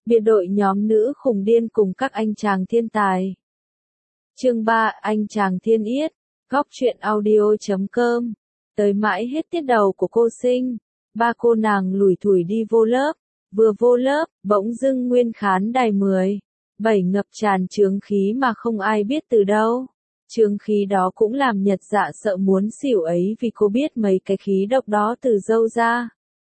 Biệt đội nhóm nữ khùng điên cùng các anh chàng thiên tài. Chương 3, anh chàng thiên yết. Góc truyện audio.com. Tới mãi hết tiết đầu của cô Sinh, ba cô nàng lủi thủi đi vô lớp. Vừa vô lớp, bỗng dưng nguyên khán đài 7 ngập tràn chướng khí mà không ai biết từ đâu. Chướng khí đó cũng làm Nhật Dạ sợ muốn xỉu ấy vì cô biết mấy cái khí độc đó từ đâu ra.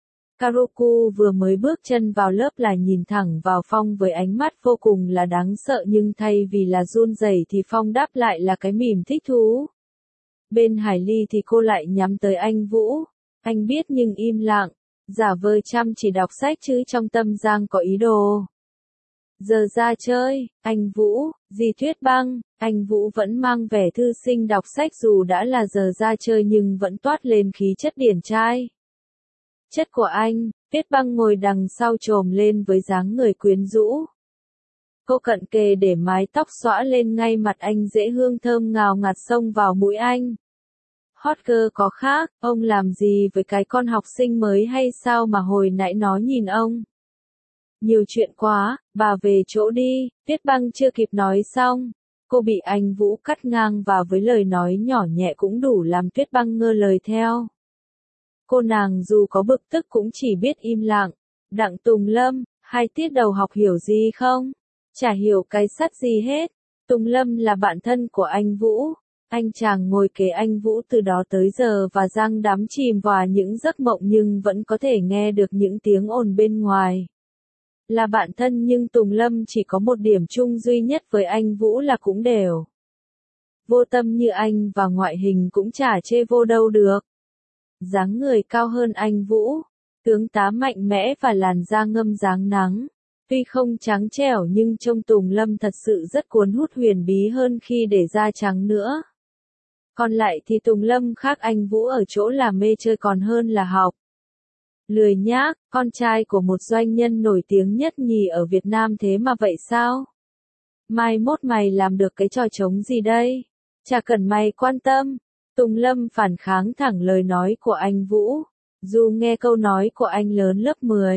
Karoku vừa mới bước chân vào lớp là nhìn thẳng vào Phong với ánh mắt vô cùng là đáng sợ, nhưng thay vì là run rẩy thì Phong đáp lại là cái mỉm thích thú. Bên Hải Ly thì cô lại nhắm tới anh Vũ. Anh biết nhưng im lặng, giả vờ chăm chỉ đọc sách chứ trong tâm Giang có ý đồ. Giờ ra chơi, anh Vũ, dì Tuyết Băng. Anh Vũ vẫn mang vẻ thư sinh đọc sách dù đã là giờ ra chơi nhưng vẫn toát lên khí chất điển trai. Chất của anh, Tuyết Băng ngồi đằng sau chồm lên với dáng người quyến rũ. Cô cận kề để mái tóc xõa lên ngay mặt anh, dễ hương thơm ngào ngạt xông vào mũi anh. Hot girl có khác, ông làm gì với cái con học sinh mới hay sao mà hồi nãy nó nhìn ông? Nhiều chuyện quá, bà về chỗ đi. Tuyết Băng chưa kịp nói xong, cô bị anh Vũ cắt ngang và với lời nói nhỏ nhẹ cũng đủ làm Tuyết Băng ngơ lời theo. Cô nàng dù có bực tức cũng chỉ biết im lặng. Đặng Tùng Lâm, 2 tiết đầu học hiểu gì không? Chả hiểu cái sắt gì hết. Tùng Lâm là bạn thân của anh Vũ. Anh chàng ngồi kế anh Vũ từ đó tới giờ và Giang đắm chìm vào những giấc mộng nhưng vẫn có thể nghe được những tiếng ồn bên ngoài. Là bạn thân nhưng Tùng Lâm chỉ có một điểm chung duy nhất với anh Vũ là cũng đều vô tâm như anh và ngoại hình cũng chả chê vô đâu được. Dáng người cao hơn anh Vũ, tướng tá mạnh mẽ và làn da ngâm dáng nắng. Tuy không trắng trẻo nhưng trông Tùng Lâm thật sự rất cuốn hút, huyền bí hơn khi để da trắng nữa. Còn lại thì Tùng Lâm khác anh Vũ ở chỗ là mê chơi còn hơn là học. Lười nhác, con trai của một doanh nhân nổi tiếng nhất nhì ở Việt Nam thế mà vậy sao? Mai mốt mày làm được cái trò trống gì đây? Chả cần mày quan tâm. Tùng Lâm phản kháng thẳng lời nói của anh Vũ. Dù nghe câu nói của anh lớn lớp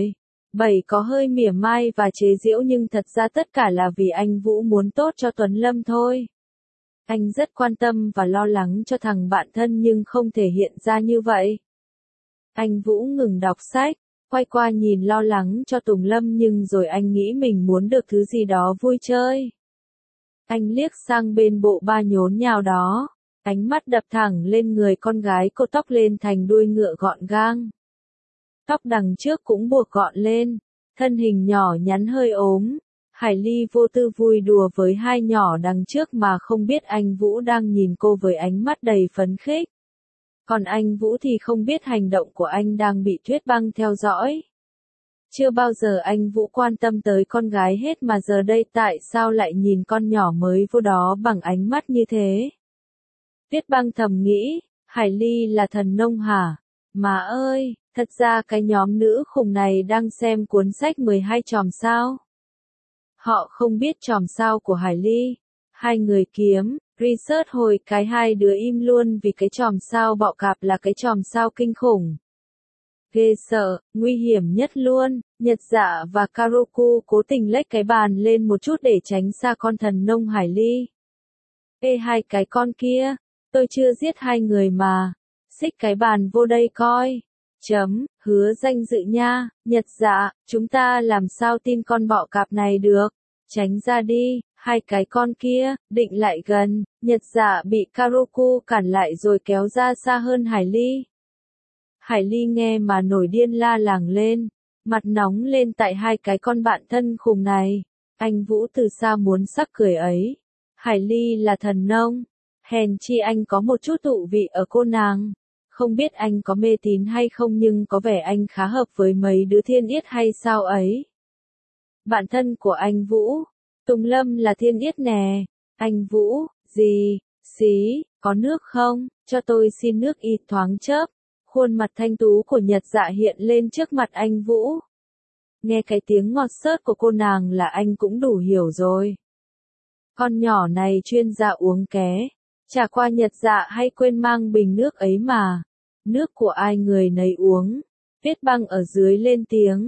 7 có hơi mỉa mai và chế giễu nhưng thật ra tất cả là vì anh Vũ muốn tốt cho Tuấn Lâm thôi. Anh rất quan tâm và lo lắng cho thằng bạn thân nhưng không thể hiện ra như vậy. Anh Vũ ngừng đọc sách, quay qua nhìn lo lắng cho Tùng Lâm nhưng rồi anh nghĩ mình muốn được thứ gì đó vui chơi. Anh liếc sang bên bộ ba nhốn nhào đó, ánh mắt đập thẳng lên người con gái, cô tóc lên thành đuôi ngựa gọn gàng. Tóc đằng trước cũng buộc gọn lên, thân hình nhỏ nhắn hơi ốm. Hải Ly vô tư vui đùa với hai nhỏ đằng trước mà không biết anh Vũ đang nhìn cô với ánh mắt đầy phấn khích. Còn anh Vũ thì không biết hành động của anh đang bị Tuyết Băng theo dõi. Chưa bao giờ anh Vũ quan tâm tới con gái hết mà giờ đây tại sao lại nhìn con nhỏ mới vô đó bằng ánh mắt như thế? Tuyết Băng thầm nghĩ, Hải Ly là thần nông hả? Mà ơi, thật ra cái nhóm nữ khùng này đang xem cuốn sách 12 chòm sao. Họ không biết chòm sao của Hải Ly. Hai người kiếm, research hồi cái hai đứa im luôn vì cái chòm sao bọ cạp là cái chòm sao kinh khủng. Ghê sợ, nguy hiểm nhất luôn. Nhật Dạ và Karoku cố tình lách cái bàn lên một chút để tránh xa con thần nông Hải Ly. Ê hai cái con kia, tôi chưa giết hai người mà. Xích cái bàn vô đây coi. Hứa danh dự nha. Nhật Dạ, chúng ta làm sao tin con bọ cạp này được. Tránh ra đi. Hai cái con kia, định lại gần. Nhật Dạ bị Karoku cản lại rồi kéo ra xa hơn Hải Ly. Hải Ly nghe mà nổi điên la làng lên. Mặt nóng lên tại hai cái con bạn thân khùng này. Anh Vũ từ xa muốn sắc cười ấy. Hải Ly là thần nông. Hèn chi anh có một chút thụ vị ở cô nàng. Không biết anh có mê tín hay không nhưng có vẻ anh khá hợp với mấy đứa thiên yết hay sao ấy. Bạn thân của anh Vũ, Tùng Lâm là thiên yết nè. Anh Vũ, gì, xí, có nước không? Cho tôi xin nước ít thoáng chớp. Khuôn mặt thanh tú của Nhật Dạ hiện lên trước mặt anh Vũ. Nghe cái tiếng ngọt xớt của cô nàng là anh cũng đủ hiểu rồi. Con nhỏ này chuyên gia uống ké. Chả qua Nhật Dạ hay quên mang bình nước ấy mà. Nước của ai người nấy uống. Tuyết Băng ở dưới lên tiếng.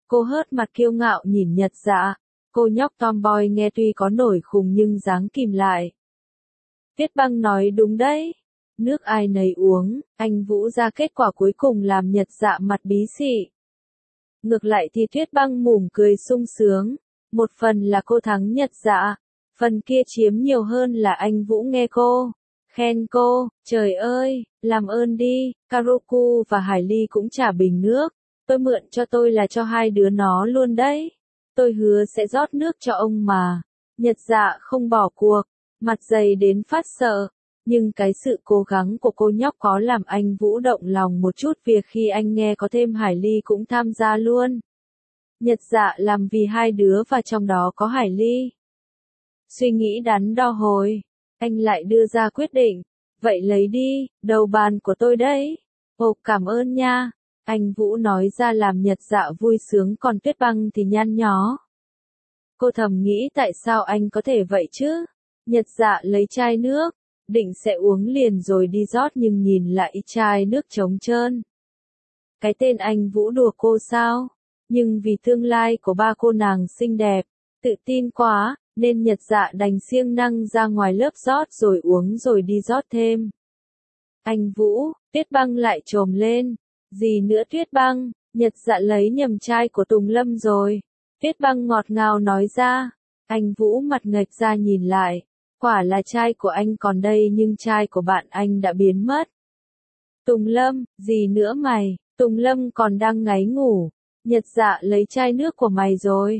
Cô hớt mặt kiêu ngạo nhìn Nhật Dạ. Cô nhóc tomboy nghe tuy có nổi khùng nhưng dáng kìm lại. Tuyết Băng nói đúng đấy. Nước ai nấy uống, anh Vũ ra kết quả cuối cùng làm Nhật Dạ mặt bí xị. Ngược lại thì Tuyết Băng mỉm cười sung sướng. Một phần là cô thắng Nhật Dạ, phần kia chiếm nhiều hơn là anh Vũ nghe cô. Khen cô, trời ơi, làm ơn đi, Karoku và Hải Ly cũng trả bình nước. Tôi mượn cho tôi là cho hai đứa nó luôn đấy. Tôi hứa sẽ rót nước cho ông mà. Nhật Dạ không bỏ cuộc, mặt dày đến phát sợ. Nhưng cái sự cố gắng của cô nhóc có làm anh Vũ động lòng một chút việc khi anh nghe có thêm Hải Ly cũng tham gia luôn. Nhật Dạ làm vì hai đứa và trong đó có Hải Ly. Suy nghĩ đắn đo hồi, anh lại đưa ra quyết định. Vậy lấy đi, đầu bàn của tôi đấy. Ồ cảm ơn nha. Anh Vũ nói ra làm Nhật Dạ vui sướng còn Tuyết Băng thì nhăn nhó. Cô thầm nghĩ tại sao anh có thể vậy chứ? Nhật Dạ lấy chai nước, định sẽ uống liền rồi đi rót nhưng nhìn lại chai nước trống trơn. Cái tên anh Vũ đùa cô sao? Nhưng vì tương lai của ba cô nàng xinh đẹp, tự tin quá, nên Nhật Dạ đành siêng năng ra ngoài lớp rót rồi uống rồi đi rót thêm. Anh Vũ, Tuyết Băng lại chồm lên. Gì nữa Tuyết Băng, Nhật Dạ lấy nhầm chai của Tùng Lâm rồi. Tuyết Băng ngọt ngào nói ra. Anh Vũ mặt nghệch ra nhìn lại. Quả là chai của anh còn đây nhưng chai của bạn anh đã biến mất. Tùng Lâm, gì nữa mày, Tùng Lâm còn đang ngáy ngủ. Nhật Dạ lấy chai nước của mày rồi.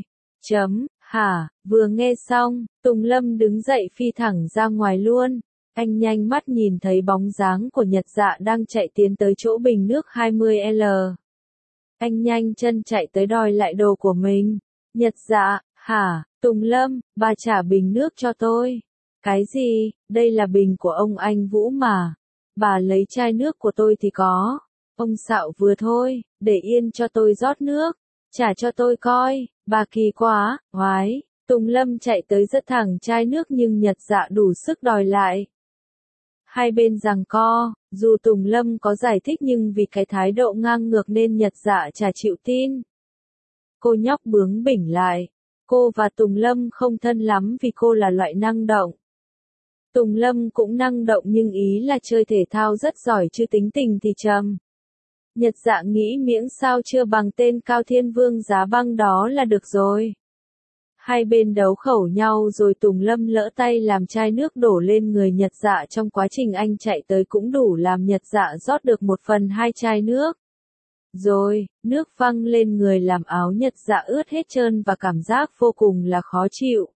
Hả, vừa nghe xong, Tùng Lâm đứng dậy phi thẳng ra ngoài luôn. Anh nhanh mắt nhìn thấy bóng dáng của Nhật Dạ đang chạy tiến tới chỗ bình nước 20L. Anh nhanh chân chạy tới đòi lại đồ của mình. Nhật Dạ, hả, Tùng Lâm, bà trả bình nước cho tôi. Cái gì, đây là bình của ông anh Vũ mà. Bà lấy chai nước của tôi thì có. Ông xạo vừa thôi, để yên cho tôi rót nước. Trả cho tôi coi, bà kỳ quá, oái. Tùng Lâm chạy tới giật thẳng chai nước nhưng Nhật Dạ đủ sức đòi lại. Hai bên giằng co, dù Tùng Lâm có giải thích nhưng vì cái thái độ ngang ngược nên Nhật Dạ chả chịu tin. Cô nhóc bướng bỉnh lại. Cô và Tùng Lâm không thân lắm vì cô là loại năng động. Tùng Lâm cũng năng động nhưng ý là chơi thể thao rất giỏi chứ tính tình thì trầm. Nhật Dạ nghĩ miễn sao chưa bằng tên Cao Thiên Vương Giá Băng đó là được rồi. Hai bên đấu khẩu nhau rồi Tùng Lâm lỡ tay làm chai nước đổ lên người Nhật Dạ trong quá trình anh chạy tới cũng đủ làm Nhật Dạ rót được 1/2 chai nước. Rồi, nước văng lên người làm áo Nhật Dạ ướt hết trơn và cảm giác vô cùng là khó chịu.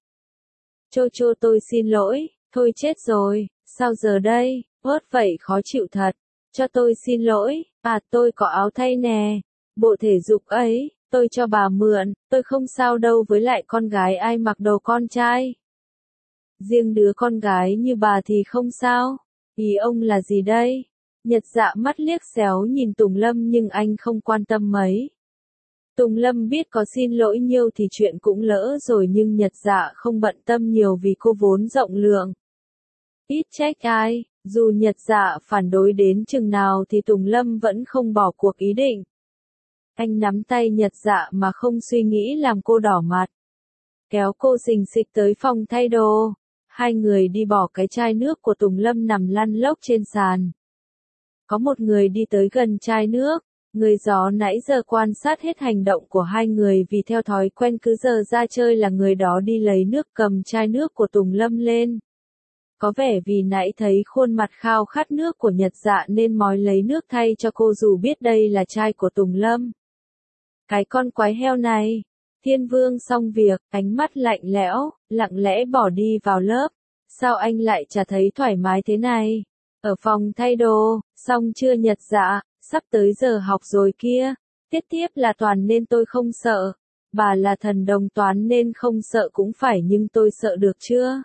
Chô tôi xin lỗi, thôi chết rồi, sao giờ đây, ớt vậy khó chịu thật. Cho tôi xin lỗi, tôi có áo thay nè, bộ thể dục ấy. Tôi cho bà mượn, tôi không sao đâu với lại con gái ai mặc đồ con trai. Riêng đứa con gái như bà thì không sao. Ý ông là gì đây? Nhật Dạ mắt liếc xéo nhìn Tùng Lâm nhưng anh không quan tâm mấy. Tùng Lâm biết có xin lỗi nhiều thì chuyện cũng lỡ rồi nhưng Nhật Dạ không bận tâm nhiều vì cô vốn rộng lượng. Ít trách ai, dù Nhật Dạ phản đối đến chừng nào thì Tùng Lâm vẫn không bỏ cuộc ý định. Anh nắm tay Nhật Dạ mà không suy nghĩ làm cô đỏ mặt. Kéo cô xình xịch tới phòng thay đồ. Hai người đi bỏ cái chai nước của Tùng Lâm nằm lăn lóc trên sàn. Có một người đi tới gần chai nước. Người gió nãy giờ quan sát hết hành động của hai người vì theo thói quen cứ giờ ra chơi là người đó đi lấy nước cầm chai nước của Tùng Lâm lên. Có vẻ vì nãy thấy khuôn mặt khao khát nước của Nhật Dạ nên mói lấy nước thay cho cô dù biết đây là chai của Tùng Lâm. Cái con quái heo này. Thiên Vương xong việc, ánh mắt lạnh lẽo, lặng lẽ bỏ đi vào lớp. Sao anh lại chả thấy thoải mái thế này? Ở phòng thay đồ, xong chưa Nhật Dạ, sắp tới giờ học rồi kia. Tiết tiếp là toán nên tôi không sợ. Bà là thần đồng toán nên không sợ cũng phải nhưng tôi sợ được chưa?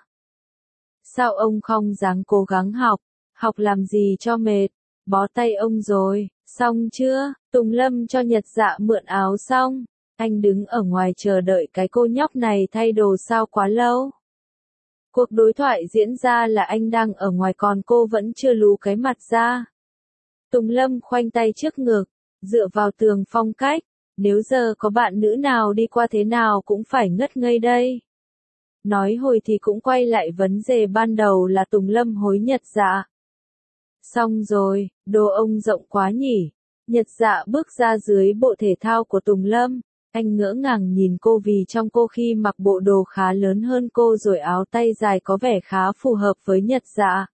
Sao ông không dáng cố gắng học? Học làm gì cho mệt? Bó tay ông rồi, xong chưa? Tùng Lâm cho Nhật Dạ mượn áo xong. Anh đứng ở ngoài chờ đợi cái cô nhóc này thay đồ sao quá lâu. Cuộc đối thoại diễn ra là anh đang ở ngoài còn cô vẫn chưa lú cái mặt ra. Tùng Lâm khoanh tay trước ngực, dựa vào tường phong cách. Nếu giờ có bạn nữ nào đi qua thế nào cũng phải ngất ngây đây. Nói hồi thì cũng quay lại vấn đề ban đầu là Tùng Lâm hối Nhật Dạ. Xong rồi, đồ ông rộng quá nhỉ. Nhật Dạ bước ra dưới bộ thể thao của Tùng Lâm. Anh ngỡ ngàng nhìn cô vì trong cô khi mặc bộ đồ khá lớn hơn cô rồi áo tay dài có vẻ khá phù hợp với Nhật Dạ.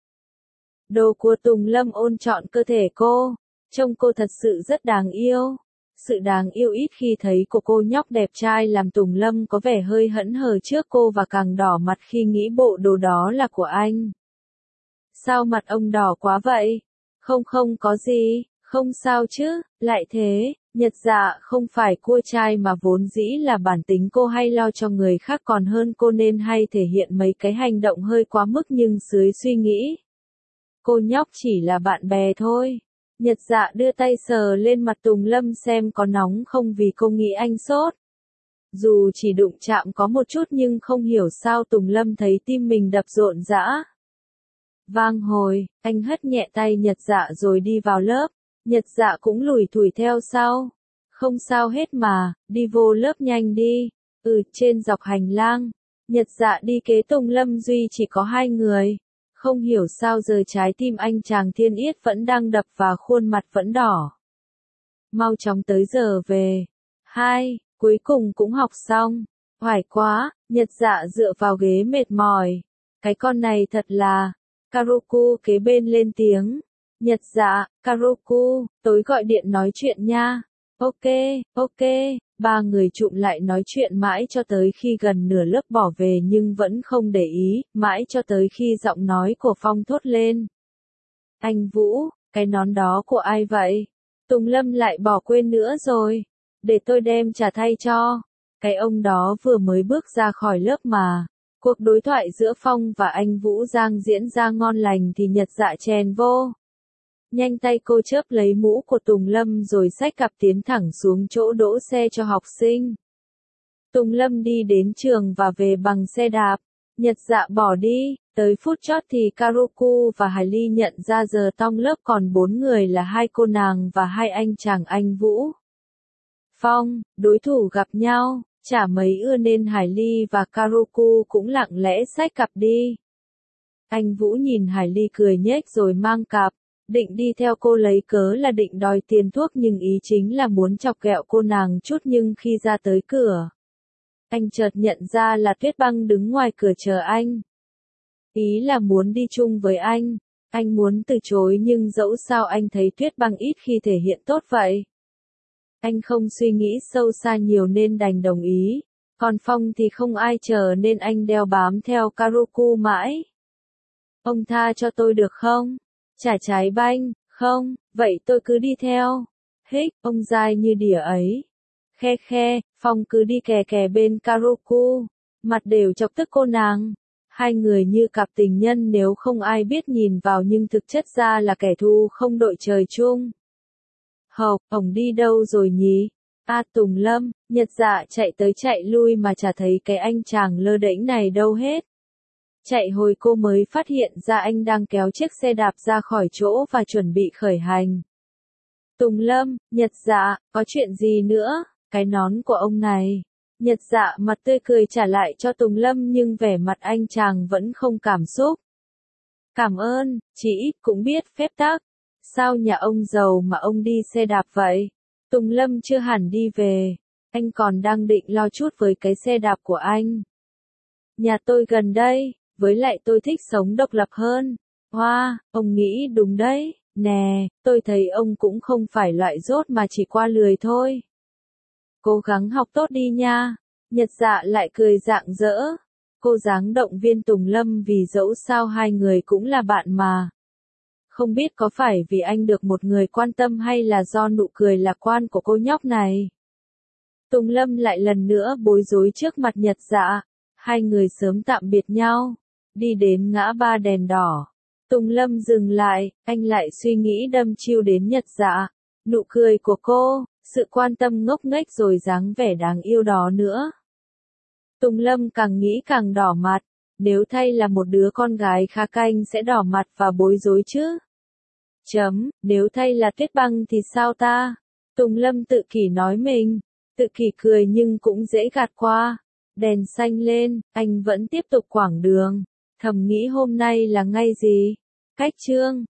Đồ của Tùng Lâm ôm trọn cơ thể cô. Trông cô thật sự rất đáng yêu. Sự đáng yêu ít khi thấy của cô nhóc đẹp trai làm Tùng Lâm có vẻ hơi hẫn hờ trước cô và càng đỏ mặt khi nghĩ bộ đồ đó là của anh. Sao mặt ông đỏ quá vậy? Không có gì, không sao chứ, lại thế, Nhật Dạ không phải cua trai mà vốn dĩ là bản tính cô hay lo cho người khác còn hơn cô nên hay thể hiện mấy cái hành động hơi quá mức nhưng dưới suy nghĩ. Cô nhóc chỉ là bạn bè thôi. Nhật Dạ đưa tay sờ lên mặt Tùng Lâm xem có nóng không vì cô nghĩ anh sốt. Dù chỉ đụng chạm có một chút nhưng không hiểu sao Tùng Lâm thấy tim mình đập rộn rã. Vang hồi, anh hất nhẹ tay Nhật Dạ rồi đi vào lớp. Nhật Dạ cũng lủi thủi theo sau. Không sao hết mà, đi vô lớp nhanh đi. Trên dọc hành lang. Nhật Dạ đi kế Tùng Lâm duy chỉ có 2 người. Không hiểu sao giờ trái tim anh chàng Thiên Yết vẫn đang đập và khuôn mặt vẫn đỏ. Mau chóng tới giờ về. Cuối cùng cũng học xong. Oải quá, Nhật Dạ dựa vào ghế mệt mỏi. Cái con này thật là... Karoku kế bên lên tiếng. Nhật Dạ, Karoku, tối gọi điện nói chuyện nha. Ok, 3 người chụm lại nói chuyện mãi cho tới khi gần nửa lớp bỏ về nhưng vẫn không để ý, mãi cho tới khi giọng nói của Phong thốt lên. Anh Vũ, cái nón đó của ai vậy? Tùng Lâm lại bỏ quên nữa rồi. Để tôi đem trả thay cho. Cái ông đó vừa mới bước ra khỏi lớp mà. Cuộc đối thoại giữa Phong và anh Vũ Giang diễn ra ngon lành thì Nhật Dạ chèn vô. Nhanh tay cô chớp lấy mũ của Tùng Lâm rồi xách cặp tiến thẳng xuống chỗ đỗ xe cho học sinh. Tùng Lâm đi đến trường và về bằng xe đạp. Nhật Dạ bỏ đi, tới phút chót thì Karoku và Hải Ly nhận ra giờ trong lớp còn 4 người là 2 cô nàng và 2 anh chàng anh Vũ. Phong, đối thủ gặp nhau, chả mấy ưa nên Hải Ly và Karoku cũng lặng lẽ xách cặp đi. Anh Vũ nhìn Hải Ly cười nhếch rồi mang cặp. Định đi theo cô lấy cớ là định đòi tiền thuốc nhưng ý chính là muốn chọc ghẹo cô nàng chút nhưng khi ra tới cửa. Anh chợt nhận ra là Tuyết Băng đứng ngoài cửa chờ anh. Ý là muốn đi chung với anh. Anh muốn từ chối nhưng dẫu sao anh thấy Tuyết Băng ít khi thể hiện tốt vậy. Anh không suy nghĩ sâu xa nhiều nên đành đồng ý. Còn Phong thì không ai chờ nên anh đeo bám theo Karoku mãi. Ông tha cho tôi được không? Chả trái banh, không, vậy tôi cứ đi theo. Hích, ông dai như đỉa ấy. Khe, Phong cứ đi kè kè bên Karoku. Mặt đều chọc tức cô nàng. 2 người như cặp tình nhân nếu không ai biết nhìn vào nhưng thực chất ra là kẻ thù không đội trời chung. Hộc, ổng đi đâu rồi nhỉ? Tùng Lâm, Nhật Dạ chạy tới chạy lui mà chả thấy cái anh chàng lơ đễnh này đâu hết. Chạy hồi cô mới phát hiện ra anh đang kéo chiếc xe đạp ra khỏi chỗ và chuẩn bị khởi hành. Tùng Lâm, Nhật Dạ, có chuyện gì nữa? Cái nón của ông này. Nhật Dạ mặt tươi cười trả lại cho Tùng Lâm nhưng vẻ mặt anh chàng vẫn không cảm xúc. Cảm ơn, chỉ ít cũng biết phép tắc. Sao nhà ông giàu mà ông đi xe đạp vậy? Tùng Lâm chưa hẳn đi về. Anh còn đang định lo chút với cái xe đạp của anh. Nhà tôi gần đây. Với lại tôi thích sống độc lập hơn. Hoa, ông nghĩ đúng đấy. Nè, tôi thấy ông cũng không phải loại dốt mà chỉ qua lười thôi. Cố gắng học tốt đi nha. Nhật Dạ lại cười rạng rỡ. Cô dáng động viên Tùng Lâm vì dẫu sao 2 người cũng là bạn mà. Không biết có phải vì anh được một người quan tâm hay là do nụ cười lạc quan của cô nhóc này. Tùng Lâm lại lần nữa bối rối trước mặt Nhật Dạ. 2 người sớm tạm biệt nhau. Đi đến ngã ba đèn đỏ. Tùng Lâm dừng lại, anh lại suy nghĩ đâm chiêu đến Nhật Dạ. Nụ cười của cô, sự quan tâm ngốc nghếch rồi dáng vẻ đáng yêu đó nữa. Tùng Lâm càng nghĩ càng đỏ mặt. Nếu thay là một đứa con gái khá canh sẽ đỏ mặt và bối rối chứ. Nếu thay là Tuyết Băng thì sao ta? Tùng Lâm tự kỷ nói mình. Tự kỷ cười nhưng cũng dễ gạt qua. Đèn xanh lên, anh vẫn tiếp tục quãng đường. Thầm nghĩ hôm nay là ngày gì? Cách chương